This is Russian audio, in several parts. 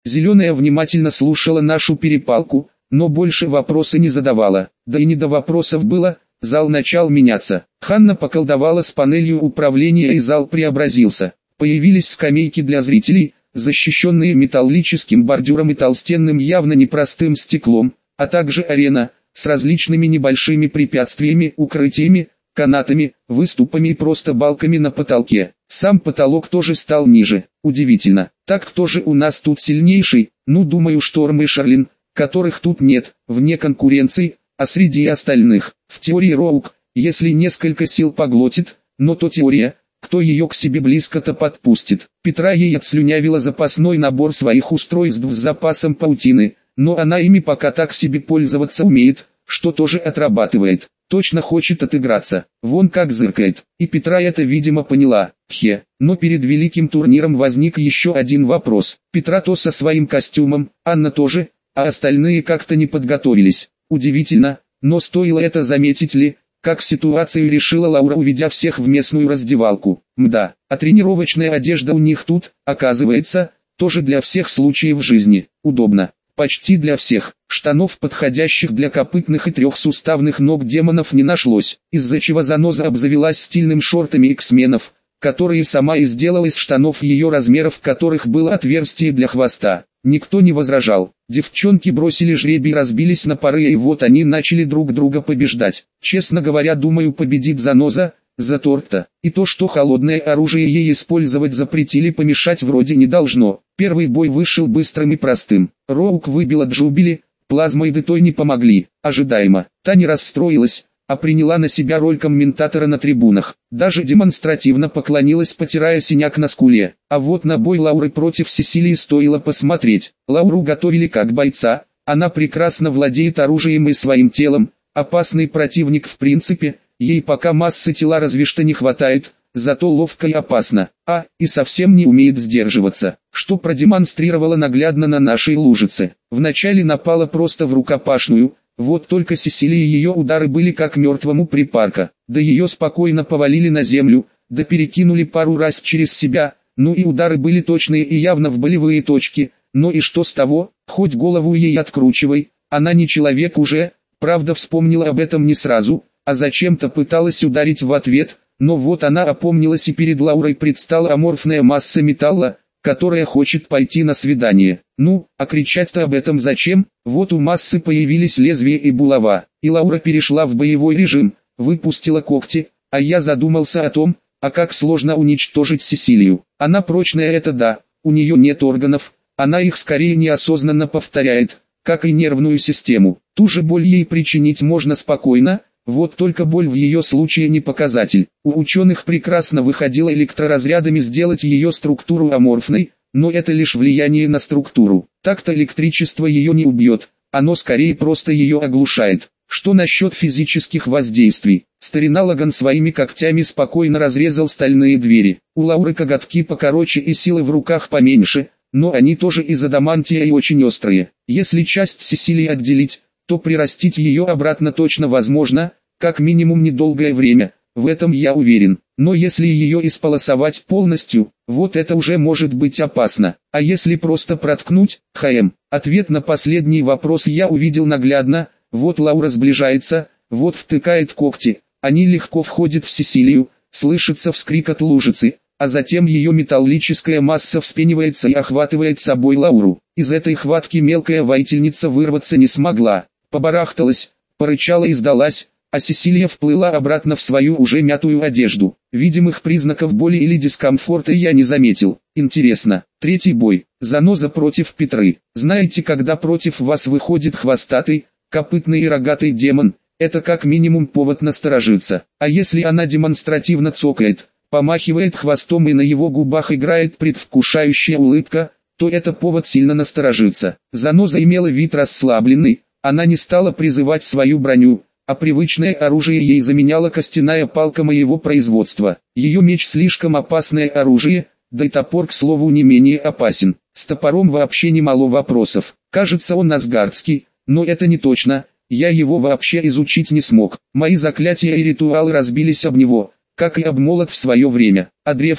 Зеленая внимательно слушала нашу перепалку, но больше вопросы не задавала. Да и не до вопросов было, зал начал меняться. Ханна поколдовала с панелью управления и зал преобразился. Появились скамейки для зрителей, защищенные металлическим бордюром и толстенным явно непростым стеклом, а также арена, с различными небольшими препятствиями, укрытиями, канатами, выступами и просто балками на потолке. Сам потолок тоже стал ниже. Удивительно. Так кто же у нас тут сильнейший? Ну, думаю, Шторм и Шарлин, которых тут нет, вне конкуренции, а среди остальных. В теории Роук, если несколько сил поглотит, но то теория, кто ее к себе близко-то подпустит. Петра ей отслюнявила запасной набор своих устройств с запасом паутины, но она ими пока так себе пользоваться умеет, что тоже отрабатывает. Точно хочет отыграться, вон как зыркает. И Петра это видимо поняла. Но перед великим турниром возник еще один вопрос. Петра то со своим костюмом, Анна тоже, а остальные как-то не подготовились. Удивительно, но стоило это заметить ли, как ситуацию решила Лаура, уведя всех в местную раздевалку. Мда, а тренировочная одежда у них тут, оказывается, тоже для всех случаев жизни. Удобно. Почти для всех. Штанов, подходящих для копытных и трехсуставных ног демонов, не нашлось, из-за чего заноза обзавелась стильным шортами X-менов, которые сама и сделала из штанов ее размеров, в которых было отверстие для хвоста. Никто не возражал. Девчонки бросили жребий, разбились на пары, и вот они начали друг друга побеждать. Честно говоря, думаю, победит заноза, за торта. И то, что холодное оружие ей использовать запретили, помешать вроде не должно. Первый бой вышел быстрым и простым. Роук выбила Джубили, плазмоиды той не помогли. Ожидаемо. Та не расстроилась, а приняла на себя роль комментатора на трибунах. Даже демонстративно поклонилась, потирая синяк на скуле. А вот на бой Лауры против Сесилии стоило посмотреть. Лауру готовили как бойца, она прекрасно владеет оружием и своим телом, опасный противник в принципе. Ей пока массы тела разве что не хватает, зато ловко и опасно, и совсем не умеет сдерживаться, что продемонстрировала наглядно на нашей лужице. Вначале напала просто в рукопашную, вот только Сесилии ее удары были как мертвому припарка, да ее спокойно повалили на землю, да перекинули пару раз через себя, ну и удары были точные и явно в болевые точки, но и что с того, хоть голову ей откручивай, она не человек уже, правда вспомнила об этом не сразу, а зачем-то пыталась ударить в ответ, но вот она опомнилась, и перед Лаурой предстала аморфная масса металла, которая хочет пойти на свидание. Ну, а кричать-то об этом зачем? Вот у массы появились лезвие и булава, и Лаура перешла в боевой режим, выпустила когти, а я задумался о том, как сложно уничтожить Сесилию. Она прочная, это да, у нее нет органов, она их скорее неосознанно повторяет, как и нервную систему. Ту же боль ей причинить можно спокойно, вот только боль в ее случае не показатель. У ученых прекрасно выходило электроразрядами сделать ее структуру аморфной, но это лишь влияние на структуру. Так-то электричество ее не убьет, оно скорее просто ее оглушает. Что насчет физических воздействий? Старина Лаган своими когтями спокойно разрезал стальные двери. У Лауры коготки покороче и силы в руках поменьше, но они тоже из адамантия и очень острые. Если часть Сесилии отделить, то прирастить ее обратно точно возможно, как минимум недолгое время, в этом я уверен. Но если ее исполосовать полностью, вот это уже может быть опасно. А если просто проткнуть? Ответ на последний вопрос я увидел наглядно. Вот Лаура сближается, вот втыкает когти, они легко входят в Сесилию, слышится вскрик от лужицы, а затем ее металлическая масса вспенивается и охватывает собой Лауру. Из этой хватки мелкая воительница вырваться не смогла, побарахталась, порычала и сдалась, а Сесилия вплыла обратно в свою уже мятую одежду. Видимых признаков боли или дискомфорта я не заметил. Интересно, третий бой, заноза против Петры. Знаете, когда против вас выходит хвостатый, копытный и рогатый демон, это как минимум повод насторожиться. А если она демонстративно цокает, помахивает хвостом и на его губах играет предвкушающая улыбка, то это повод сильно насторожиться. Заноза имела вид расслабленный, она не стала призывать свою броню, а привычное оружие ей заменяла костяная палка моего производства. Ее меч слишком опасное оружие, да и топор, к слову, не менее опасен. С топором вообще немало вопросов. Кажется, он асгардский, но это не точно, я его вообще изучить не смог. Мои заклятия и ритуалы разбились об него, как и об молот в свое время. А древко,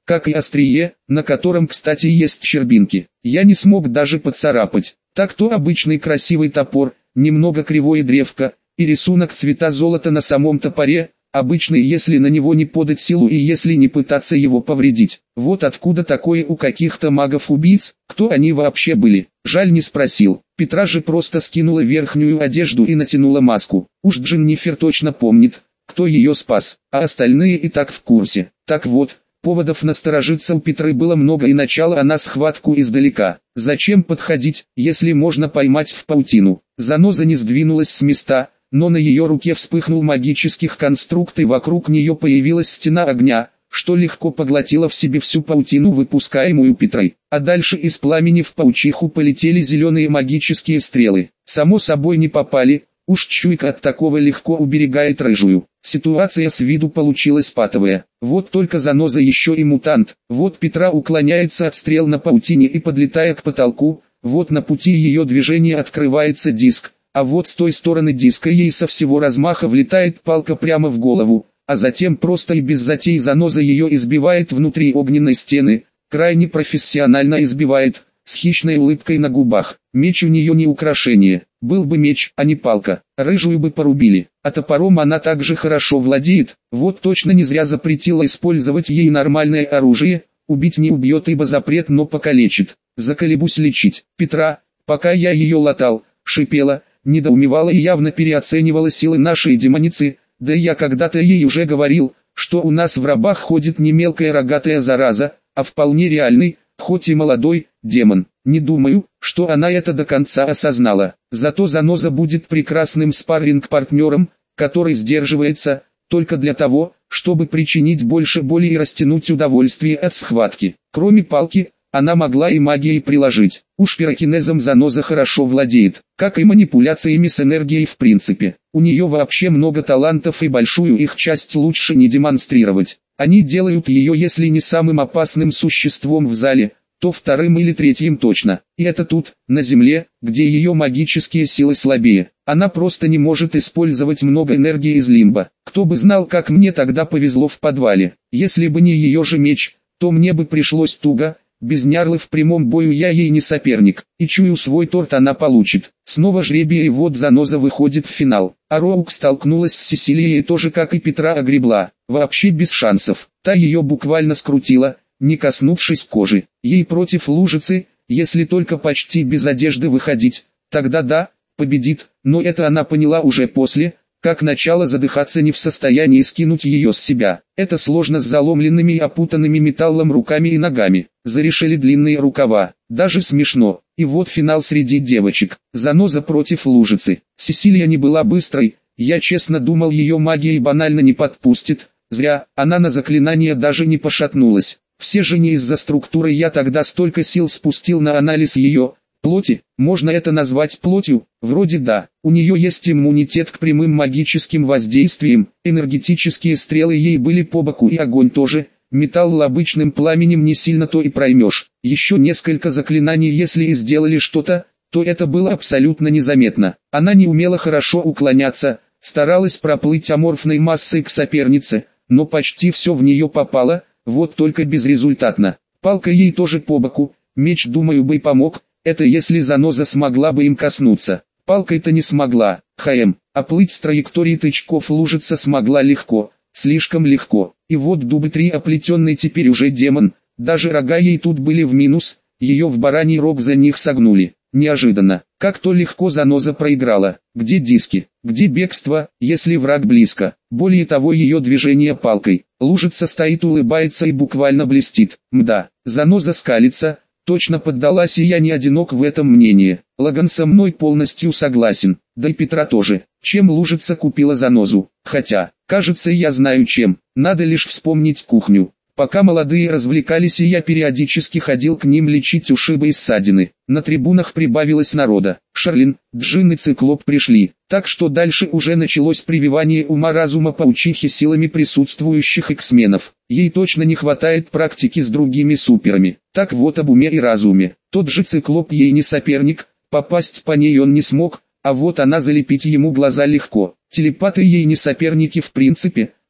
как и острие, на котором, кстати, есть щербинки. Я не смог даже поцарапать. Так-то обычный красивый топор, немного кривое древко, и рисунок цвета золота на самом топоре, обычный, если на него не подать силу и если не пытаться его повредить. Вот откуда такое у каких-то магов-убийц, кто они вообще были. Жаль, не спросил. Петра же просто скинула верхнюю одежду и натянула маску. Уж Дженнифер точно помнит, кто ее спас, а остальные и так в курсе. Так вот, поводов насторожиться у Петры было много, и начала она схватку издалека. Зачем подходить, если можно поймать в паутину? Заноза не сдвинулась с места, но на ее руке вспыхнул магических конструкт, и вокруг нее появилась стена огня, что легко поглотила в себе всю паутину, выпускаемую Петрой. А дальше из пламени в паучиху полетели зеленые магические стрелы. Само собой не попали, уж чуйка от такого легко уберегает рыжую. Ситуация с виду получилась патовая. Вот только заноза еще и мутант. Вот Петра уклоняется от стрел на паутине и, подлетая к потолку, вот на пути ее движения открывается диск. А вот с той стороны диска ей со всего размаха влетает палка прямо в голову, а затем просто и без затей заноза ее избивает внутри огненной стены, крайне профессионально избивает, с хищной улыбкой на губах. Меч у нее не украшение, был бы меч, а не палка, рыжую бы порубили, а топором она также хорошо владеет, вот точно не зря запретила использовать ей нормальное оружие, убить не убьет, ибо запрет, но покалечит. Заколебусь лечить. Петра, пока я ее латал, шипела, недоумевала и явно переоценивала силы нашей демоницы, да я когда-то ей уже говорил, что у нас в рабах ходит не мелкая рогатая зараза, а вполне реальный, хоть и молодой, демон. Не думаю, что она это до конца осознала. Зато заноза будет прекрасным спарринг-партнером, который сдерживается, только для того, чтобы причинить больше боли и растянуть удовольствие от схватки. Кроме палки, она могла и магией приложить. Уж пирокинезом заноза хорошо владеет, как и манипуляциями с энергией в принципе. У нее вообще много талантов, и большую их часть лучше не демонстрировать. Они делают ее, если не самым опасным существом в зале, то вторым или третьим точно. И это тут, на земле, где ее магические силы слабее. Она просто не может использовать много энергии из лимба. Кто бы знал, как мне тогда повезло в подвале. Если бы не ее же меч, то мне бы пришлось туго. Без Нярлы в прямом бою я ей не соперник, и чую, свой торт она получит. Снова жребий, и вот заноза выходит в финал. А Роук столкнулась с Сесилией и тоже, как и Петра, огребла. Вообще без шансов. Та ее буквально скрутила, не коснувшись кожи. Ей против лужицы, если только почти без одежды выходить, тогда да, победит, но это она поняла уже после, как начала задыхаться, не в состоянии скинуть ее с себя. Это сложно с заломленными и опутанными металлом руками и ногами. Зарешили длинные рукава. Даже смешно. И вот финал среди девочек. Заноза против лужицы. Сесилия не была быстрой. Я честно думал, ее магией банально не подпустит. Зря, она на заклинание даже не пошатнулась. Все же не из-за структуры я тогда столько сил спустил на анализ ее плоти. Можно это назвать плотью? Вроде да. У нее есть иммунитет к прямым магическим воздействиям. Энергетические стрелы ей были по боку, и огонь тоже. Металл обычным пламенем не сильно то и проймешь. Еще несколько заклинаний, если и сделали что-то, то это было абсолютно незаметно. Она не умела хорошо уклоняться, старалась проплыть аморфной массой к сопернице, но почти все в нее попало, вот только безрезультатно. Палка ей тоже по боку, меч, думаю, бы и помог, это если заноза смогла бы им коснуться. Палкой-то не смогла, а плыть с траектории тычков лужица смогла легко, слишком легко. И вот дубы 3 оплетенный теперь уже демон, даже рога ей тут были в минус, ее в бараний рог за них согнули. Неожиданно, как-то легко заноза проиграла. Где диски, где бегство, если враг близко? Более того, ее движение палкой. Лужица стоит, улыбается и буквально блестит. Мда, заноза скалится, точно поддалась, и я не одинок в этом мнении. Лаган со мной полностью согласен, да и Петра тоже. Чем лужица купила занозу? Хотя, кажется, я знаю чем. Надо лишь вспомнить кухню. Пока молодые развлекались, и я периодически ходил к ним лечить ушибы и ссадины. На трибунах прибавилось народа. Шарлин, Джин и Циклоп пришли, так что дальше уже началось прививание ума-разума паучихи силами присутствующих X-менов. Ей точно не хватает практики с другими суперами. Так вот, об уме и разуме. Тот же Циклоп ей не соперник, попасть по ней он не смог, а вот она залепить ему глаза легко. Телепаты ей не соперники в принципе,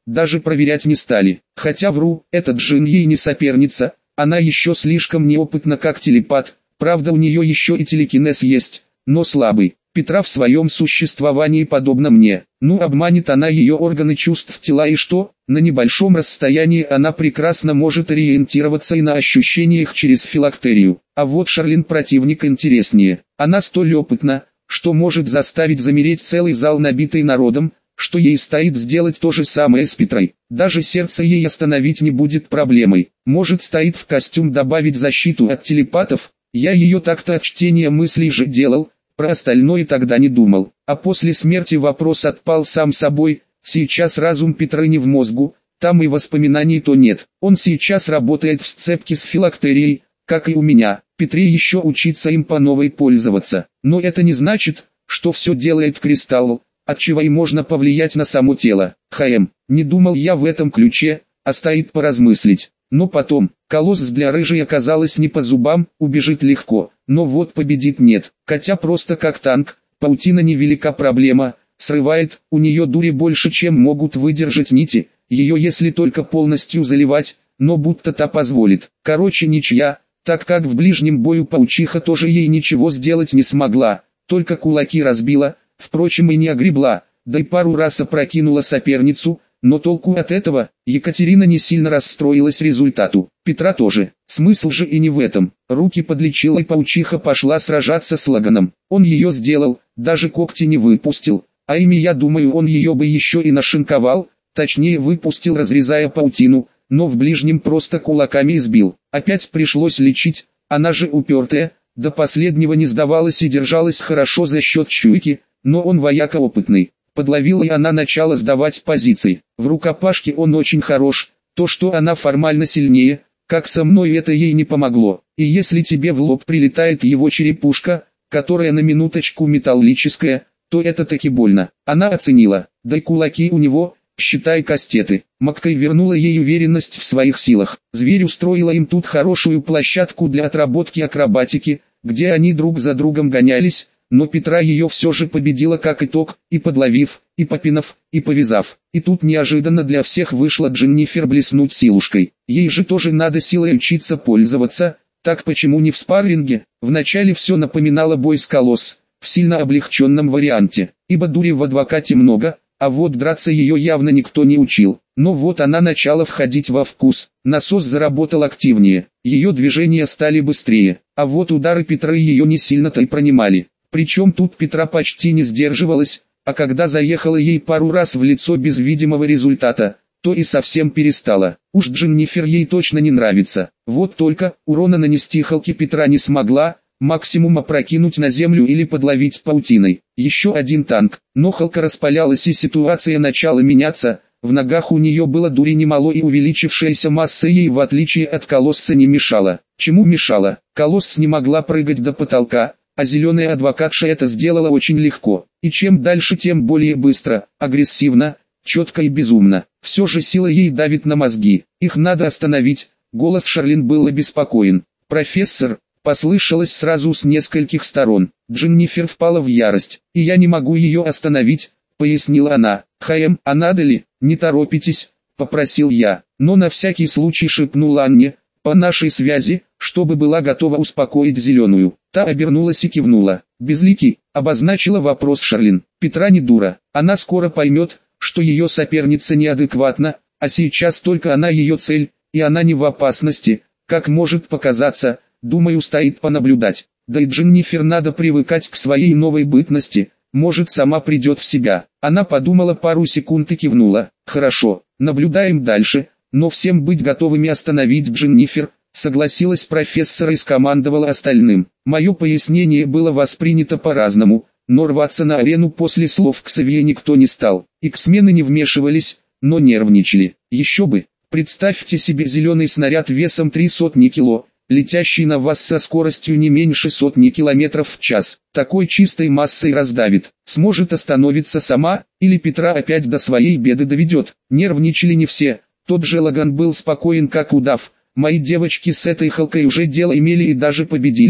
даже проверять не стали. Хотя вру, этот джин ей не соперница, она еще слишком неопытна как телепат, правда у нее еще и телекинез есть, но слабый. Петра в своем существовании подобна мне. Ну обманет она ее органы чувств тела и что? На небольшом расстоянии она прекрасно может ориентироваться и на ощущениях через филактерию. А вот Шарлин противник интереснее. Она столь опытна, что может заставить замереть целый зал, набитый народом, что ей стоит сделать то же самое с Петрой. Даже сердце ей остановить не будет проблемой. Может стоит в костюм добавить защиту от телепатов? Я ее так-то от чтения мыслей же делал. Про остальное тогда не думал, а после смерти вопрос отпал сам собой. Сейчас разум Петры не в мозгу, там и воспоминаний-то нет. Он сейчас работает в сцепке с филактерией, как и у меня. Петре еще учиться им по новой пользоваться. Но это не значит, что все делает кристалл, отчего и можно повлиять на само тело. Не думал я в этом ключе, а стоит поразмыслить. Но потом, колосс для рыжей оказалось не по зубам, убежит легко, но вот победит нет. Котя просто как танк, паутина невелика проблема, срывает, у нее дури больше, чем могут выдержать нити, ее если только полностью заливать, но будто та позволит. Короче ничья, так как в ближнем бою паучиха тоже ей ничего сделать не смогла, только кулаки разбила, впрочем и не огребла, да и пару раз опрокинула соперницу. Но толку от этого, Екатерина не сильно расстроилась результату. Петра тоже. Смысл же и не в этом. Руки подлечила и паучиха пошла сражаться с Лаганом. Он ее сделал, даже когти не выпустил. А ими я думаю он ее бы еще и нашинковал, точнее выпустил разрезая паутину, но в ближнем просто кулаками избил. Опять пришлось лечить, она же упертая, до последнего не сдавалась и держалась хорошо за счет чуйки, но он вояка опытный. Подловила и она начала сдавать позиции. В рукопашке он очень хорош, то что она формально сильнее, как со мной это ей не помогло. И если тебе в лоб прилетает его черепушка, которая на минуточку металлическая, то это таки больно. Она оценила, да и кулаки у него, считай кастеты. Маккай вернула ей уверенность в своих силах. Зверь устроила им тут хорошую площадку для отработки акробатики, где они друг за другом гонялись, но Петра ее все же победила как итог, и подловив, и попинав, и повязав. И тут неожиданно для всех вышла Дженнифер блеснуть силушкой. Ей же тоже надо силой учиться пользоваться, так почему не в спарринге? Вначале все напоминало бой с колосс, в сильно облегченном варианте, ибо дури в адвокате много, а вот драться ее явно никто не учил. Но вот она начала входить во вкус, насос заработал активнее, ее движения стали быстрее, а вот удары Петры ее не сильно-то и пронимали. Причем тут Петра почти не сдерживалась, а когда заехала ей пару раз в лицо без видимого результата, то и совсем перестала. Уж Дженнифер ей точно не нравится. Вот только урона нанести Халке Петра не смогла, максимум опрокинуть на землю или подловить паутиной. Еще один танк, но Халка распалялась и ситуация начала меняться. В ногах у нее было дури немало и увеличившаяся масса ей в отличие от колосса не мешала. Чему мешала? Колосс не могла прыгать до потолка. А зеленая адвокатша это сделала очень легко, и чем дальше тем более быстро, агрессивно, четко и безумно. Все же сила ей давит на мозги, их надо остановить. Голос Шарлин был обеспокоен. «Профессор», послышалось сразу с нескольких сторон. Дженнифер впала в ярость, и я не могу ее остановить, пояснила она. А надо ли, не торопитесь, попросил я, но на всякий случай шепнул Анне, по нашей связи, чтобы была готова успокоить зеленую. Та обернулась и кивнула. «Безликий», обозначила вопрос Шарлин. «Петра не дура, она скоро поймет, что ее соперница неадекватна, а сейчас только она ее цель, и она не в опасности, как может показаться, думаю стоит понаблюдать. Да и Дженнифер надо привыкать к своей новой бытности, может сама придет в себя». Она подумала пару секунд и кивнула. «Хорошо, наблюдаем дальше, но всем быть готовыми остановить Дженнифер», согласилась профессор и скомандовала остальным. Мое пояснение было воспринято по-разному, но рваться на арену после слов Ксавье никто не стал. Иксмены не вмешивались, но нервничали. Еще бы, представьте себе зеленый снаряд весом 300 кило, летящий на вас со скоростью не меньше 100 километров в час. Такой чистой массой раздавит. Сможет остановиться сама, или Петра опять до своей беды доведет. Нервничали не все, тот же Лаган был спокоен как удав. Мои девочки с этой Халкой уже дело имели и даже победили,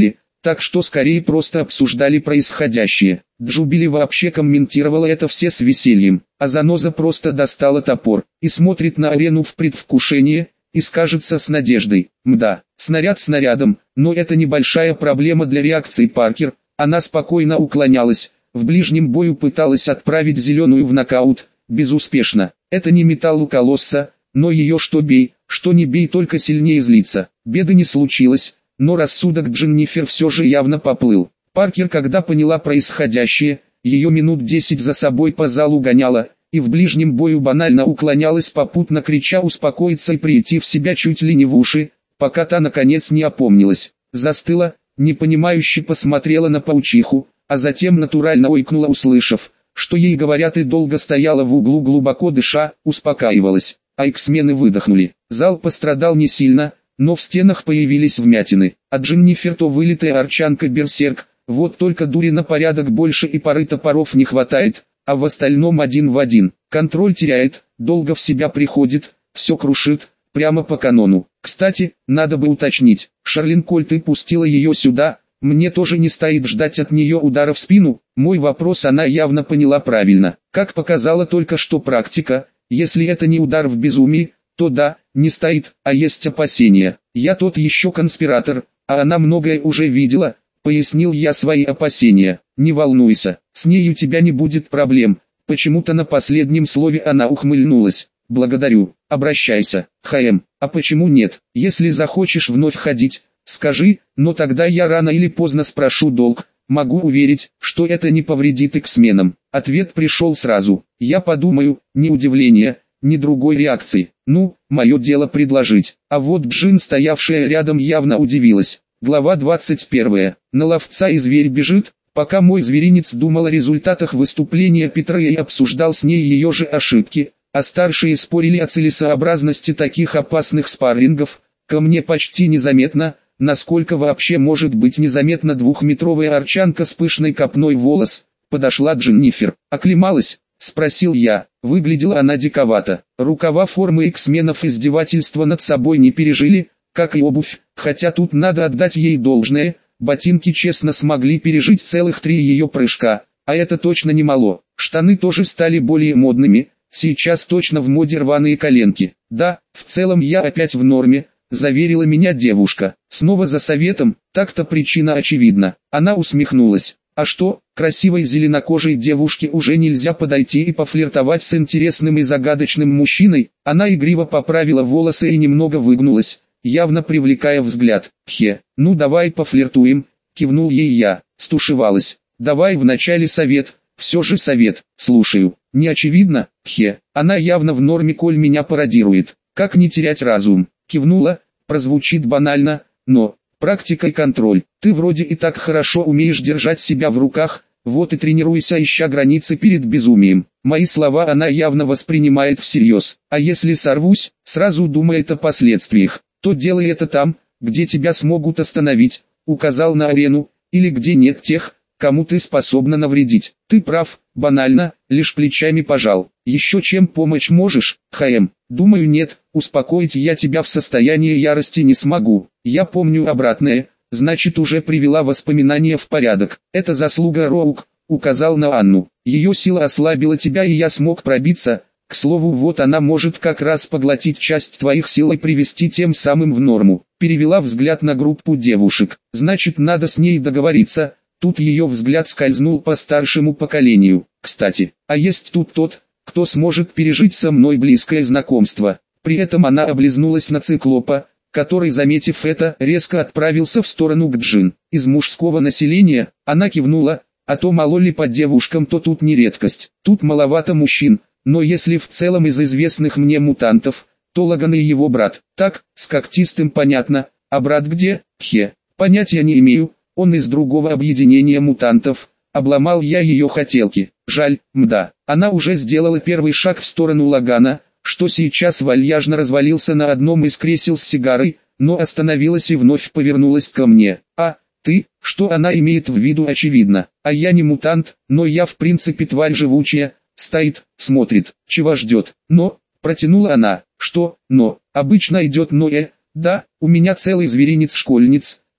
так что скорее просто обсуждали происходящее. Джубили вообще комментировала это все с весельем, а Заноза просто достала топор и смотрит на арену в предвкушении, и скажется с надеждой: «Мда, снаряд снарядом, но это небольшая проблема для реакции Паркер». Она спокойно уклонялась, в ближнем бою пыталась отправить зеленую в нокаут, безуспешно. Это не металл у колосса, но ее что бей, что не бей, только сильнее злится. Беды не случилось, но рассудок Дженнифер все же явно поплыл. Паркер, когда поняла происходящее, ее минут 10 за собой по залу гоняла, и в ближнем бою банально уклонялась, попутно крича успокоиться и прийти в себя чуть ли не в уши, пока та наконец не опомнилась. Застыла, непонимающе посмотрела на паучиху, а затем натурально ойкнула, услышав, что ей говорят, и долго стояла в углу, глубоко дыша, успокаивалась. А иксмены выдохнули. Зал пострадал не сильно, но в стенах появились вмятины. А Дженнифер то вылитая арчанка-берсерк, вот только дури на порядок больше и пары топоров не хватает, а в остальном один в один. Контроль теряет, долго в себя приходит, все крушит, прямо по канону. Кстати, надо бы уточнить, Шарлин, коль ты пустила ее сюда, мне тоже не стоит ждать от нее удара в спину? Мой вопрос она явно поняла правильно. Как показала только что практика, если это не удар в безумии, то да, не стоит, а есть опасения. Я тот еще конспиратор, а она многое уже видела, пояснил я свои опасения. Не волнуйся, с ней у тебя не будет проблем. Почему-то на последнем слове она ухмыльнулась. Благодарю, обращайся, ХМ. А почему нет? Если захочешь вновь ходить, скажи, но тогда я рано или поздно спрошу долг. Могу уверить, что это не повредит иксменам. Ответ пришел сразу. Я подумаю, ни удивления, ни другой реакции. Ну, мое дело предложить. А вот Джин, стоявшая рядом, явно удивилась. Глава 21. На ловца и зверь бежит. Пока мой зверинец думал о результатах выступления Петры и обсуждал с ней ее же ошибки, а старшие спорили о целесообразности таких опасных спаррингов, ко мне почти незаметно, насколько вообще может быть незаметно двухметровая арчанка с пышной копной волос, подошла Дженнифер. «Оклемалась?» — спросил я. Выглядела она диковато. Рукава формы иксменов издевательства над собой не пережили, как и обувь, хотя тут надо отдать ей должное, ботинки честно смогли пережить целых 3 ее прыжка, а это точно немало. Штаны тоже стали более модными, сейчас точно в моде рваные коленки. Да, в целом я опять в норме, заверила меня девушка. Снова за советом, так-то причина очевидна. Она усмехнулась. А что, красивой зеленокожей девушке уже нельзя подойти и пофлиртовать с интересным и загадочным мужчиной? Она игриво поправила волосы и немного выгнулась, явно привлекая взгляд. Ну давай пофлиртуем, кивнул ей я. Стушевалась. Давай вначале совет, все же совет, слушаю. Не очевидно? Она явно в норме, коль меня пародирует. Как не терять разум? Кивнула, прозвучит банально, но практика и контроль. Ты вроде и так хорошо умеешь держать себя в руках, вот и тренируйся, ища границы перед безумием. Мои слова она явно воспринимает всерьез. А если сорвусь, сразу думает о последствиях. То делай это там, где тебя смогут остановить, указал на арену, или где нет тех, кому ты способна навредить. Ты прав, банально, лишь плечами пожал. Еще чем помочь можешь, ХМ? Думаю, нет, успокоить я тебя в состоянии ярости не смогу. Я помню обратное, значит уже привела воспоминания в порядок. Это заслуга Роук, указал на Анну. Ее сила ослабила тебя, и я смог пробиться. К слову, вот она может как раз поглотить часть твоих сил и привести тем самым в норму. Перевела взгляд на группу девушек. Значит, надо с ней договориться. Тут ее взгляд скользнул по старшему поколению. Кстати, а есть тут тот, кто сможет пережить со мной близкое знакомство. При этом она облизнулась на циклопа, который, заметив это, резко отправился в сторону к Джин. Из мужского населения, она кивнула, а то мало ли по девушкам, то тут не редкость. Тут маловато мужчин, но если в целом из известных мне мутантов, то Лаган и его брат. Так, с когтистым понятно, а брат где? Понятия не имею, он из другого объединения мутантов. Обломал я ее хотелки. Жаль, мда. Она уже сделала первый шаг в сторону Лагана, что сейчас вальяжно развалился на одном из кресел с сигарой, но остановилась и вновь повернулась ко мне. А, ты, что она имеет в виду, очевидно. А я не мутант, но я в принципе тварь живучая. Стоит, смотрит, чего ждет. Но, протянула она, что, но, обычно идет но да, у меня целый зверинец школьниц,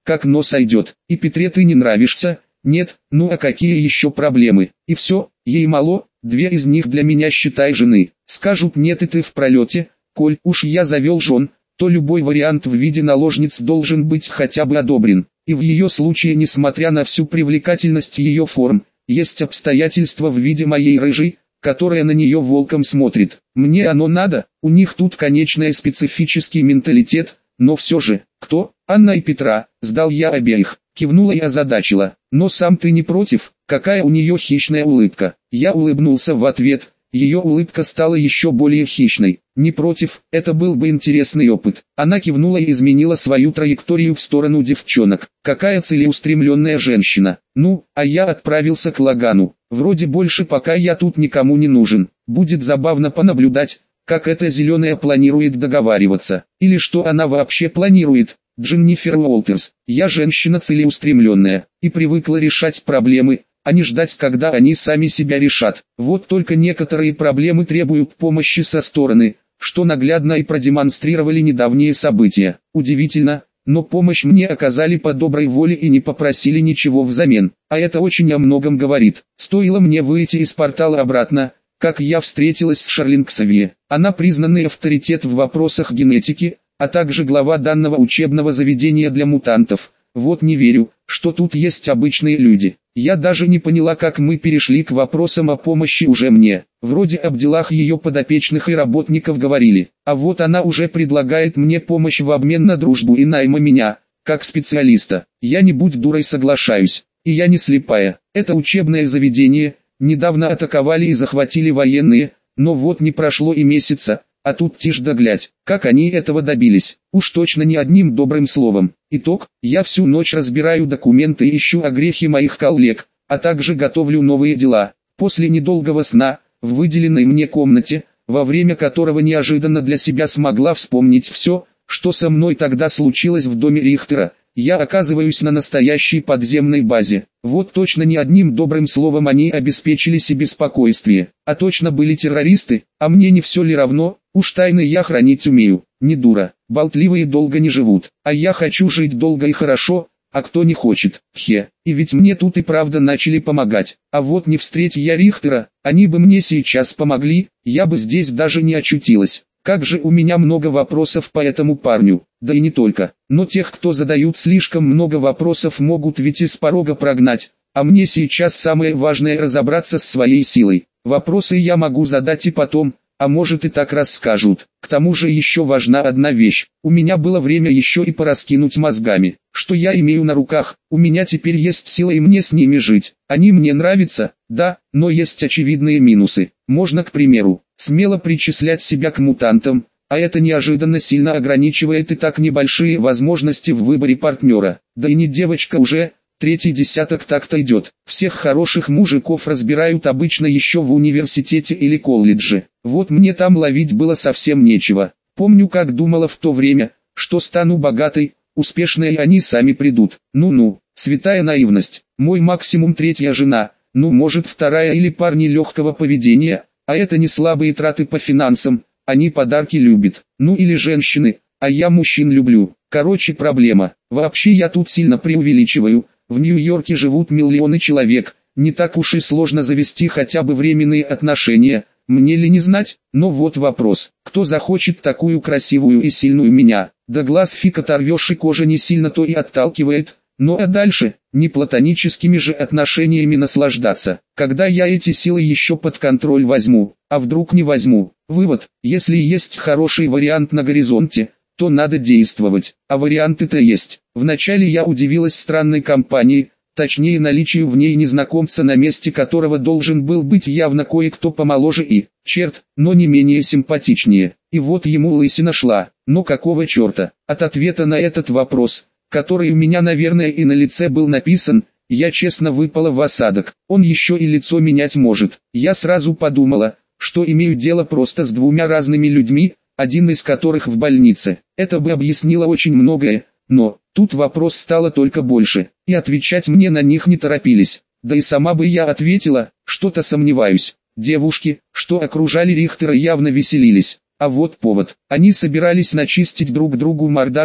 как нос идет. И Петре ты не нравишься? Нет, ну а какие еще проблемы? И все, ей мало, 2 из них для меня считай жены. Скажут нет и ты в пролете, коль уж я завел жен, то любой вариант в виде наложниц должен быть хотя бы одобрен. И в ее случае, несмотря на всю привлекательность ее форм, есть обстоятельства в виде моей рыжей, которая на нее волком смотрит. Мне оно надо, у них тут конечный специфический менталитет, но все же, кто? Анна и Петра, сдал я обеих, кивнула и озадачила. Но сам ты не против? Какая у нее хищная улыбка. Я улыбнулся в ответ, ее улыбка стала еще более хищной. Не против, это был бы интересный опыт. Она кивнула и изменила свою траекторию в сторону девчонок. Какая целеустремленная женщина. Ну, а я отправился к Лагану. Вроде больше пока я тут никому не нужен. Будет забавно понаблюдать, как эта зеленая планирует договариваться. Или что она вообще планирует. Дженнифер Уолтерс. Я женщина целеустремленная и привыкла решать проблемы, а не ждать, когда они сами себя решат. Вот только некоторые проблемы требуют помощи со стороны, что наглядно и продемонстрировали недавние события. Удивительно, но помощь мне оказали по доброй воле и не попросили ничего взамен. А это очень о многом говорит. Стоило мне выйти из портала обратно, как я встретилась с Шарлин Ксавье. Она признанный авторитет в вопросах генетики, а также глава данного учебного заведения для мутантов. Вот не верю, что тут есть обычные люди. Я даже не поняла, как мы перешли к вопросам о помощи уже мне. Вроде об делах ее подопечных и работников говорили. А вот она уже предлагает мне помощь в обмен на дружбу и найма меня, как специалиста. Я не будь дурой соглашаюсь. И я не слепая. Это учебное заведение, недавно атаковали и захватили военные, но вот не прошло и месяца. А тут тишь да глядь, как они этого добились, уж точно не одним добрым словом. Итог, я всю ночь разбираю документы и ищу огрехи моих коллег, а также готовлю новые дела. После недолгого сна, в выделенной мне комнате, во время которого неожиданно для себя смогла вспомнить все, что со мной тогда случилось в доме Рихтера, я оказываюсь на настоящей подземной базе. Вот точно не одним добрым словом они обеспечили себе спокойствие. А точно были террористы, а мне не все ли равно, уж тайны я хранить умею. Не дура, болтливые долго не живут, а я хочу жить долго и хорошо, а кто не хочет, хе. И ведь мне тут и правда начали помогать. А вот не встреть я Рихтера, они бы мне сейчас помогли, я бы здесь даже не очутилась. Как же у меня много вопросов по этому парню, да и не только. Но тех, кто задают слишком много вопросов, могут ведь и с порога прогнать. А мне сейчас самое важное разобраться с своей силой. Вопросы я могу задать и потом, а может и так расскажут. К тому же еще важна одна вещь. У меня было время еще и пораскинуть мозгами. Что я имею на руках? У меня теперь есть сила и мне с ними жить. Они мне нравятся, да, но есть очевидные минусы. Можно, к примеру, смело причислять себя к мутантам, а это неожиданно сильно ограничивает и так небольшие возможности в выборе партнера. Да и не девочка уже, 3-й десяток так-то идет. Всех хороших мужиков разбирают обычно еще в университете или колледже. Вот мне там ловить было совсем нечего. Помню, как думала в то время, что стану богатой, успешной и они сами придут. Ну-ну, святая наивность. Мой максимум 3-я жена, ну может 2-я или парни легкого поведения. А это не слабые траты по финансам, они подарки любят. Ну или женщины, а я мужчин люблю. Короче, проблема. Вообще я тут сильно преувеличиваю. В Нью-Йорке живут миллионы человек. Не так уж и сложно завести хотя бы временные отношения. Мне ли не знать? Но вот вопрос. Кто захочет такую красивую и сильную меня? Да глаз фиг оторвешь, и кожа не сильно то и отталкивает. Ну а дальше, не платоническими же отношениями наслаждаться. Когда я эти силы еще под контроль возьму, а вдруг не возьму? Вывод: если есть хороший вариант на горизонте, то надо действовать. А варианты-то есть. Вначале я удивилась странной компании, точнее наличию в ней незнакомца, на месте которого должен был быть явно кое-кто помоложе и, черт, но не менее симпатичнее. И вот ему лысина шла. Но какого черта? От ответа на этот вопрос, который у меня, наверное, и на лице был написан, я честно выпала в осадок. Он еще и лицо менять может. Я сразу подумала, что имею дело просто с 2 разными людьми, один из которых в больнице. Это бы объяснило очень многое, но тут вопрос стало только больше, и отвечать мне на них не торопились. Да и сама бы я ответила, что-то сомневаюсь. Девушки, что окружали Рихтера, явно веселились. А вот повод. Они собирались начистить друг другу мордашки,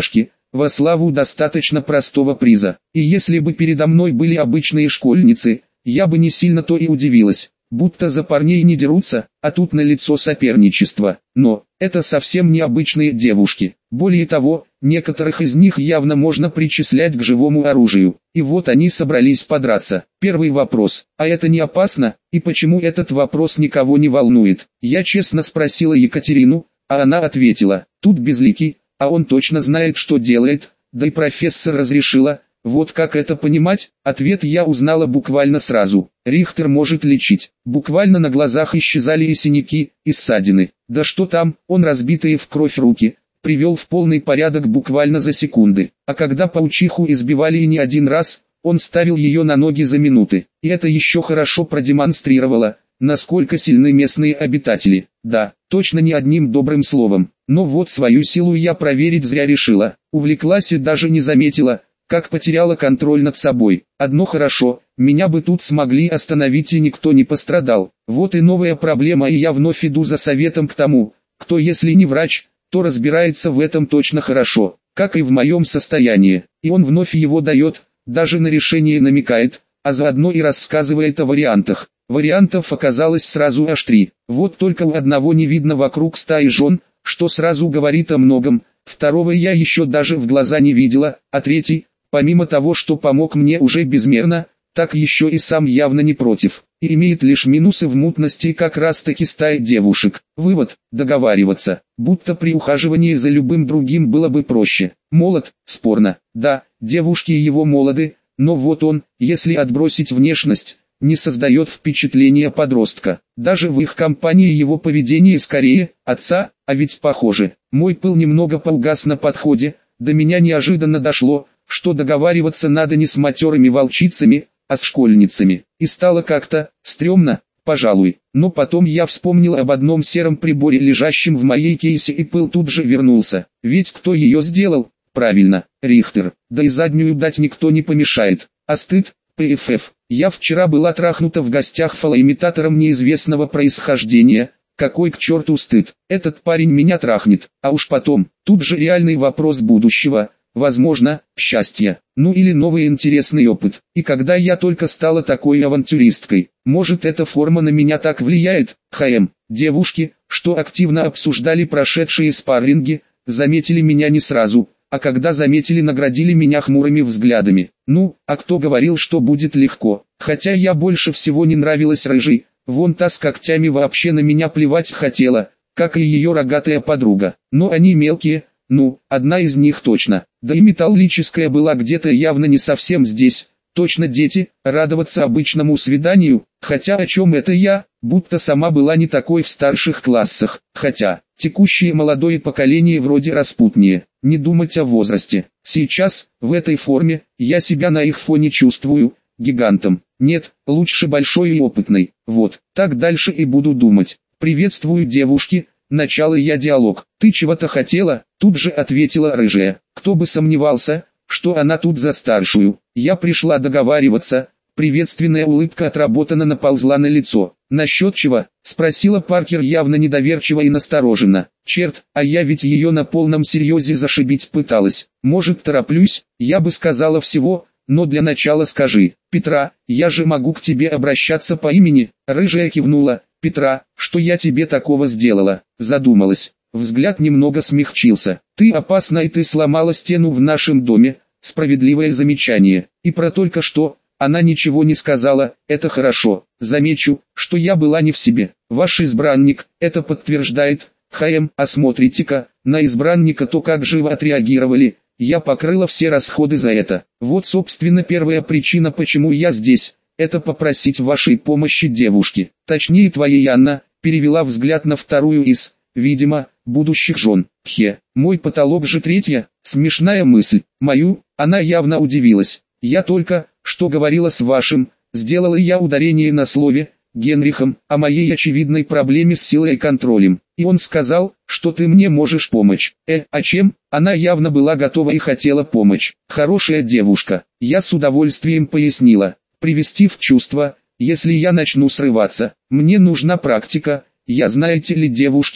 во славу достаточно простого приза. И если бы передо мной были обычные школьницы, я бы не сильно то и удивилась, будто за парней не дерутся, а тут налицо соперничество. Но это совсем необычные девушки. Более того, некоторых из них явно можно причислять к живому оружию. И вот они собрались подраться. Первый вопрос: а это не опасно? И почему этот вопрос никого не волнует? Я честно спросила Екатерину, а она ответила: тут безликий, а он точно знает, что делает, да и профессор разрешила. Вот как это понимать? Ответ я узнала буквально сразу. Рихтер может лечить. Буквально на глазах исчезали и синяки, и ссадины. Да что там, он разбитые в кровь руки привел в полный порядок буквально за секунды. А когда паучиху избивали и не один раз, он ставил ее на ноги за минуты. И это еще хорошо продемонстрировало, насколько сильны местные обитатели. Да, точно не одним добрым словом. Но вот свою силу я проверить зря решила. Увлеклась и даже не заметила, как потеряла контроль над собой. Одно хорошо, меня бы тут смогли остановить и никто не пострадал. Вот и новая проблема, и я вновь иду за советом к тому, кто если не врач, то разбирается в этом точно хорошо, как и в моем состоянии. И он вновь его дает, даже на решение намекает, а заодно и рассказывает о вариантах. Вариантов оказалось сразу аж 3. Вот только у одного не видно вокруг стаи жен, что сразу говорит о многом. Второго я еще даже в глаза не видела, а третий, помимо того, что помог мне уже безмерно, так еще и сам явно не против, и имеет лишь минусы в мутности, как раз таки стая девушек. Вывод: договариваться, будто при ухаживании за любым другим было бы проще. Молод, спорно, да, девушки его молоды, но вот он, если отбросить внешность, не создает впечатления подростка. Даже в их компании его поведение скорее отца, а ведь похоже. Мой пыл немного поугас на подходе, до меня неожиданно дошло, что договариваться надо не с матерыми волчицами, а с школьницами. И стало как-то стрёмно, пожалуй. Но потом я вспомнил об одном сером приборе, лежащем в моей кейсе, и пыл тут же вернулся. Ведь кто ее сделал? Правильно, Рихтер. Да и заднюю дать никто не помешает. А стыд? ПФФ. Я вчера была трахнута в гостях фалоимитатором неизвестного происхождения. Какой к черту стыд? Этот парень меня трахнет. А уж потом, тут же реальный вопрос будущего. Возможно, счастье, ну или новый интересный опыт. И когда я только стала такой авантюристкой, может эта форма на меня так влияет? Девушки, что активно обсуждали прошедшие спарринги, заметили меня не сразу, а когда заметили, наградили меня хмурыми взглядами. Ну, а кто говорил, что будет легко? Хотя я больше всего не нравилась рыжей, вон та с когтями вообще на меня плевать хотела, как и ее рогатая подруга. Но они мелкие. Ну, одна из них точно. Да и металлическая была где-то явно не совсем здесь. Точно дети, радоваться обычному свиданию, хотя о чем это я, будто сама была не такой в старших классах. Хотя, текущее молодое поколение вроде распутнее, не думать о возрасте. Сейчас, в этой форме, я себя на их фоне чувствую гигантом. Нет, лучше большой и опытный. Вот, так дальше и буду думать. Приветствую, девушки. Начало я диалог. Ты чего-то хотела? Тут же ответила рыжая. Кто бы сомневался, что она тут за старшую. Я пришла договариваться. Приветственная улыбка отработана наползла на лицо. Насчет чего? Спросила Паркер явно недоверчиво и настороженно. Черт, а я ведь ее на полном серьезе зашибить пыталась. Может, тороплюсь? Я бы сказала всего, но для начала скажи. Петра, я же могу к тебе обращаться по имени? Рыжая кивнула. Петра, что я тебе такого сделала? Задумалась. Взгляд немного смягчился. Ты опасна, и ты сломала стену в нашем доме. Справедливое замечание. И про только что, она ничего не сказала, это хорошо. Замечу, что я была не в себе. Ваш избранник, это подтверждает. А смотрите-ка, на избранника то как живо отреагировали. Я покрыла все расходы за это. Вот собственно первая причина, почему я здесь. Это попросить вашей помощи девушки, точнее твоей, Анна, перевела взгляд на вторую из, видимо, будущих жен. Мой потолок же третья, смешная мысль, мою, она явно удивилась. Я только, что говорила с вашим, сделала я ударение на слове, Генрихом, о моей очевидной проблеме с силой и контролем. И он сказал, что ты мне можешь помочь. А чем? Она явно была готова и хотела помочь. Хорошая девушка, я с удовольствием пояснила. Привести в чувство, если я начну срываться. Мне нужна практика, я, знаете ли, девушки,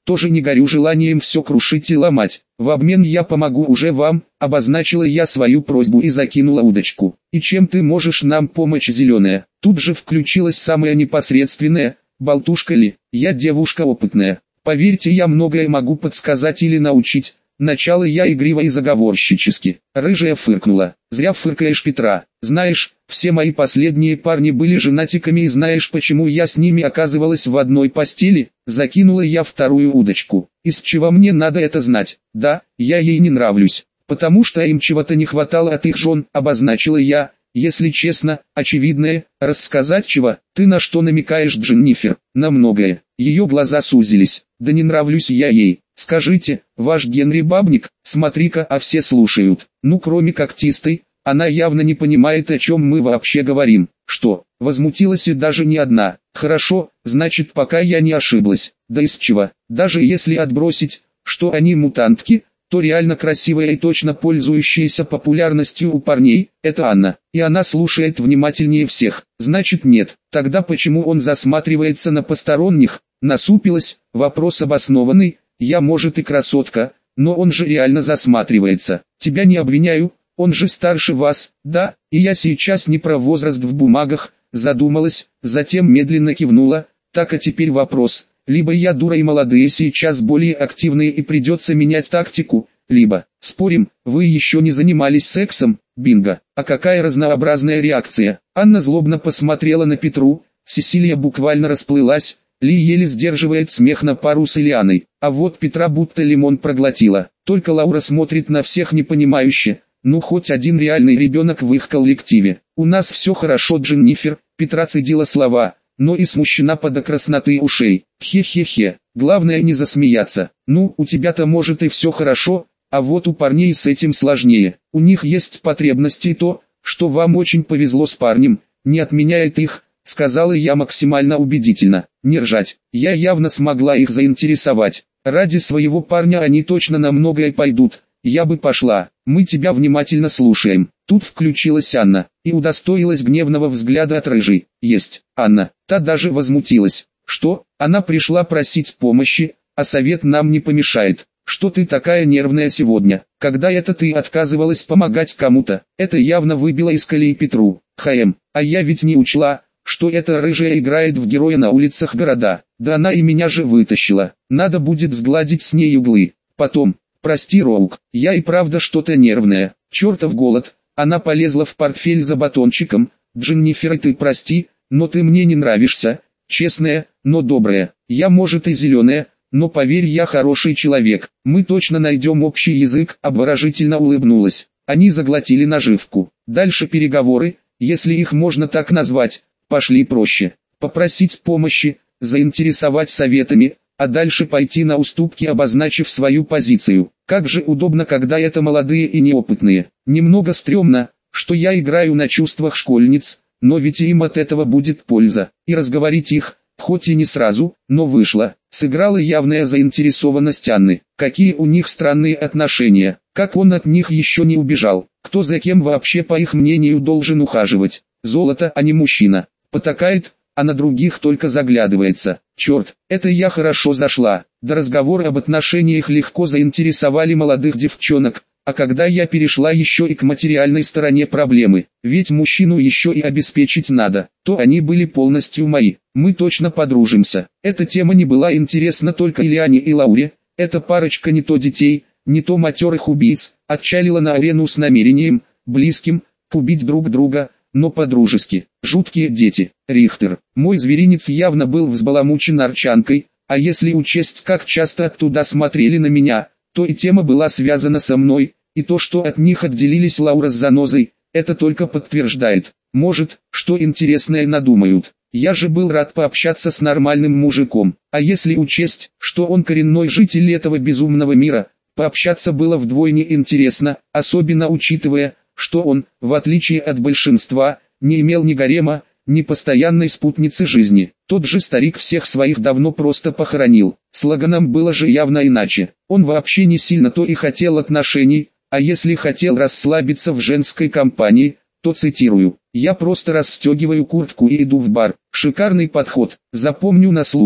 тоже не горю желанием все крушить и ломать. В обмен я помогу уже вам, обозначила я свою просьбу и закинула удочку. И чем ты можешь нам помочь, зеленая? Тут же включилась самая непосредственная, болтушка ли, я девушка опытная. Поверьте, я многое могу подсказать или научить. Начало я игриво и заговорщически. Рыжая фыркнула. Зря фыркаешь, Петра. Знаешь, все мои последние парни были женатиками, и знаешь, почему я с ними оказывалась в одной постели? Закинула я вторую удочку. Из чего мне надо это знать? Да, я ей не нравлюсь. Потому что им чего-то не хватало от их жен, обозначила я. Если честно, очевидное, рассказать чего? Ты на что намекаешь, Дженнифер? На многое. Ее глаза сузились. Да не нравлюсь я ей. Скажите, ваш Генри бабник? Смотри-ка, а все слушают. Ну, кроме когтистой, она явно не понимает, о чем мы вообще говорим. Что? Возмутилась и даже не одна. Хорошо, значит, пока я не ошиблась. Да из чего? Даже если отбросить, что они мутантки, то реально красивая и точно пользующаяся популярностью у парней, это Анна. И она слушает внимательнее всех. Значит, нет. Тогда почему он засматривается на посторонних? Насупилась, вопрос обоснованный. Я, может, и красотка, но он же реально засматривается. Тебя не обвиняю, он же старше вас, да, и я сейчас не про возраст в бумагах, задумалась, затем медленно кивнула. Так, а теперь вопрос. Либо я дура и молодые сейчас более активные и придется менять тактику, либо, спорим, вы еще не занимались сексом, бинго. А какая разнообразная реакция. Анна злобно посмотрела на Петру, Сесилия буквально расплылась, Ли еле сдерживает смех на пару с Ильяной, а вот Петра будто лимон проглотила. Только Лаура смотрит на всех непонимающе, ну хоть один реальный ребенок в их коллективе. У нас все хорошо, Дженнифер, Петра цедила слова, но и смущена до красноты ушей. Хе-хе-хе, главное не засмеяться. Ну, у тебя-то может и все хорошо, а вот у парней с этим сложнее. У них есть потребности, и то, что вам очень повезло с парнем, не отменяет их, сказала я максимально убедительно. Не ржать, я явно смогла их заинтересовать. Ради своего парня они точно на многое пойдут. Я бы пошла, мы тебя внимательно слушаем. Тут включилась Анна, и удостоилась гневного взгляда от рыжей. Есть, Анна, та даже возмутилась. Что, она пришла просить помощи, а совет нам не помешает. Что ты такая нервная сегодня? Когда это ты отказывалась помогать кому-то? Это явно выбило из колеи Петру. А я ведь не учла, что эта рыжая играет в героя на улицах города. Да она и меня же вытащила. Надо будет сгладить с ней углы. Потом, прости, Роук, я и правда что-то нервная. Чертов голод. Она полезла в портфель за батончиком. Дженнифер, ты прости, но ты мне не нравишься. Честная, но добрая. Я, может, и зеленая, но поверь, я хороший человек. Мы точно найдем общий язык, обворожительно улыбнулась. Они заглотили наживку. Дальше переговоры, если их можно так назвать, пошли проще. Попросить помощи, заинтересовать советами, а дальше пойти на уступки, обозначив свою позицию. Как же удобно, когда это молодые и неопытные. Немного стрёмно, что я играю на чувствах школьниц, но ведь им от этого будет польза. И разговорить их, хоть и не сразу, но вышло. Сыграла явная заинтересованность Анны. Какие у них странные отношения. Как он от них еще не убежал. Кто за кем вообще, по их мнению, должен ухаживать. Золото, а не мужчина. Потакает, а на других только заглядывается. Черт, это я хорошо зашла. До разговора об отношениях легко заинтересовали молодых девчонок. А когда я перешла еще и к материальной стороне проблемы, ведь мужчину еще и обеспечить надо, то они были полностью мои. Мы точно подружимся. Эта тема не была интересна только Ильяне и Лауре. Эта парочка не то детей, не то матерых убийц, отчалила на арену с намерением, близким, убить друг друга, но по-дружески. Жуткие дети. Рихтер. Мой зверинец явно был взбаламучен арчанкой, а если учесть, как часто оттуда смотрели на меня, то и тема была связана со мной, и то, что от них отделились Лаура с занозой, это только подтверждает. Может, что интересное надумают. Я же был рад пообщаться с нормальным мужиком, а если учесть, что он коренной житель этого безумного мира, пообщаться было вдвойне интересно, особенно учитывая, что он, в отличие от большинства, не имел ни гарема, ни постоянной спутницы жизни. Тот же старик всех своих давно просто похоронил. С Лаганом было же явно иначе. Он вообще не сильно то и хотел отношений, а если хотел расслабиться в женской компании, то цитирую: «Я просто расстегиваю куртку и иду в бар». Шикарный подход. Запомню на случай,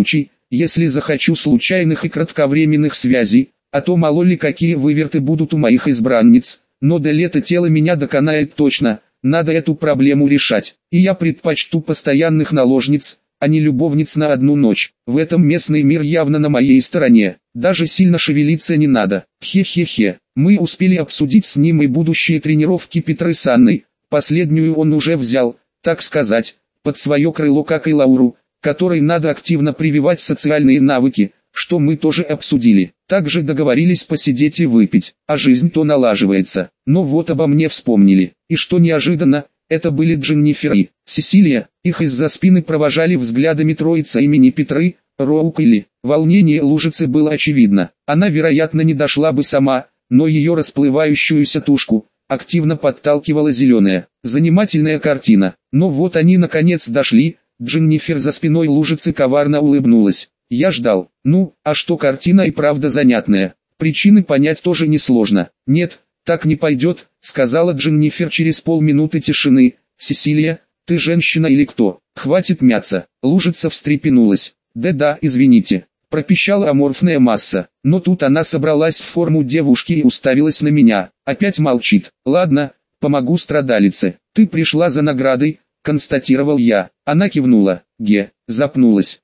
если захочу случайных и кратковременных связей, а то мало ли какие выверты будут у моих избранниц, но до лета тело меня доконает точно, надо эту проблему решать, и я предпочту постоянных наложниц, а не любовниц на одну ночь. В этом местный мир явно на моей стороне, даже сильно шевелиться не надо. Хе-хе-хе, мы успели обсудить с ним и будущие тренировки Петры с Анной, последнюю он уже взял, так сказать, под свое крыло, как и Лауру, которой надо активно прививать социальные навыки, что мы тоже обсудили. Также договорились посидеть и выпить, а жизнь то налаживается. Но вот обо мне вспомнили, и что неожиданно, это были Дженнифер и Сесилия, их из-за спины провожали взглядами троица имени Петры, Роук или. Волнение Лужицы было очевидно, она вероятно не дошла бы сама, но ее расплывающуюся тушку активно подталкивала зеленая, занимательная картина. Но вот они наконец дошли, Дженнифер за спиной Лужицы коварно улыбнулась. Я ждал. Ну, а что картина и правда занятная, причины понять тоже несложно. Нет, так не пойдет, сказала Дженнифер через полминуты тишины. Сесилия, ты женщина или кто? Хватит мяться. Лужица встрепенулась. Да-да, извините, пропищала аморфная масса, но тут она собралась в форму девушки и уставилась на меня. Опять молчит. Ладно, помогу страдалице. Ты пришла за наградой, констатировал я. Она кивнула. Запнулась.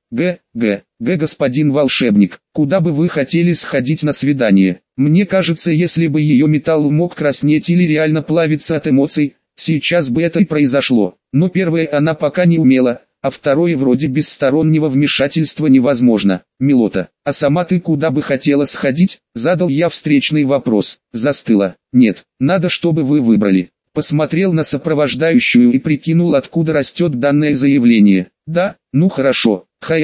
Господин волшебник, куда бы вы хотели сходить на свидание? Мне кажется, если бы ее металл мог краснеть или реально плавиться от эмоций, сейчас бы это и произошло. Но первое она пока не умела, а второе вроде без стороннего вмешательства невозможно. Милота, а сама ты куда бы хотела сходить? Задал я встречный вопрос. Застыла. Нет, надо, чтобы вы выбрали. Посмотрел на сопровождающую и прикинул, откуда растет данное заявление. Да, ну хорошо,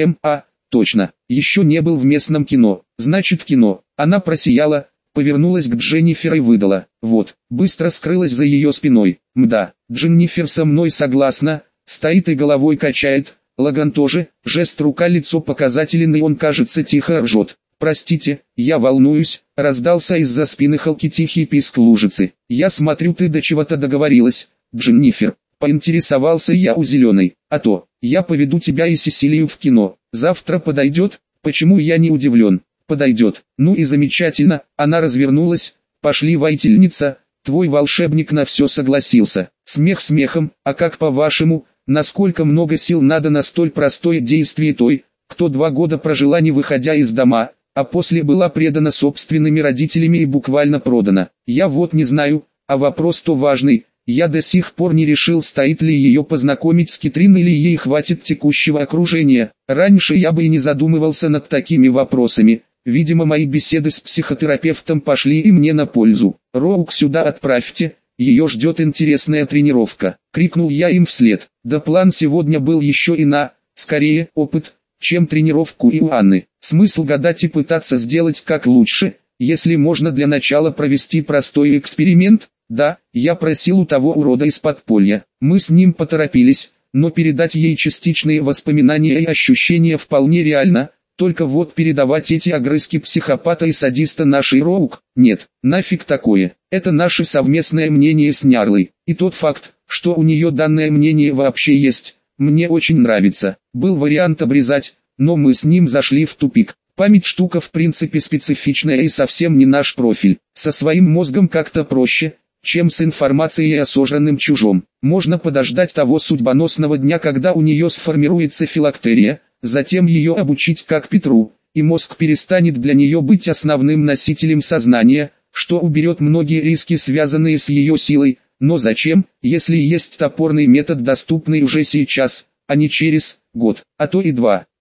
точно, еще не был в местном кино, значит кино. Она просияла, повернулась к Дженнифер и выдала. Вот, быстро скрылась за ее спиной. Мда, Дженнифер со мной согласна, стоит и головой качает. Лаган тоже, жест рука-лицо показателен, и он, кажется, тихо ржет. «Простите, я волнуюсь», — раздался из-за спины Халки тихий писк Лужицы. «Я смотрю, ты до чего-то договорилась, Дженнифер», — поинтересовался я у зеленой. «А то, я поведу тебя и Сесилию в кино. Завтра подойдет?» «Почему я не удивлен?» «Подойдет». «Ну и замечательно», — она развернулась. «Пошли, воительница, твой волшебник на все согласился». Смех смехом, а как по-вашему, насколько много сил надо на столь простое действие той, кто 2 года прожила не выходя из дома, а после была предана собственными родителями и буквально продана? Я вот не знаю, а вопрос-то важный. Я до сих пор не решил, стоит ли ее познакомить с Китрин или ей хватит текущего окружения. Раньше я бы и не задумывался над такими вопросами. Видимо, мои беседы с психотерапевтом пошли и мне на пользу. «Роук сюда отправьте, ее ждет интересная тренировка», — крикнул я им вслед. Да план сегодня был еще скорее, опыт, чем тренировку и у Анны. Смысл гадать и пытаться сделать как лучше, если можно для начала провести простой эксперимент? Да, я просил у того урода из подполья. Мы с ним поторопились, но передать ей частичные воспоминания и ощущения вполне реально. Только вот передавать эти огрызки психопата и садиста нашей Роук, нет, нафиг такое. Это наше совместное мнение с Нярлой. И тот факт, что у нее данное мнение вообще есть, мне очень нравится. Был вариант обрезать, но мы с ним зашли в тупик. Память штука в принципе специфичная и совсем не наш профиль. Со своим мозгом как-то проще, чем с информацией о сожранном чужом. Можно подождать того судьбоносного дня, когда у нее сформируется филактерия, затем ее обучить как Петру, и мозг перестанет для нее быть основным носителем сознания, что уберет многие риски, связанные с ее силой. Но зачем, если есть топорный метод, доступный уже сейчас, а не через год, а то и 2.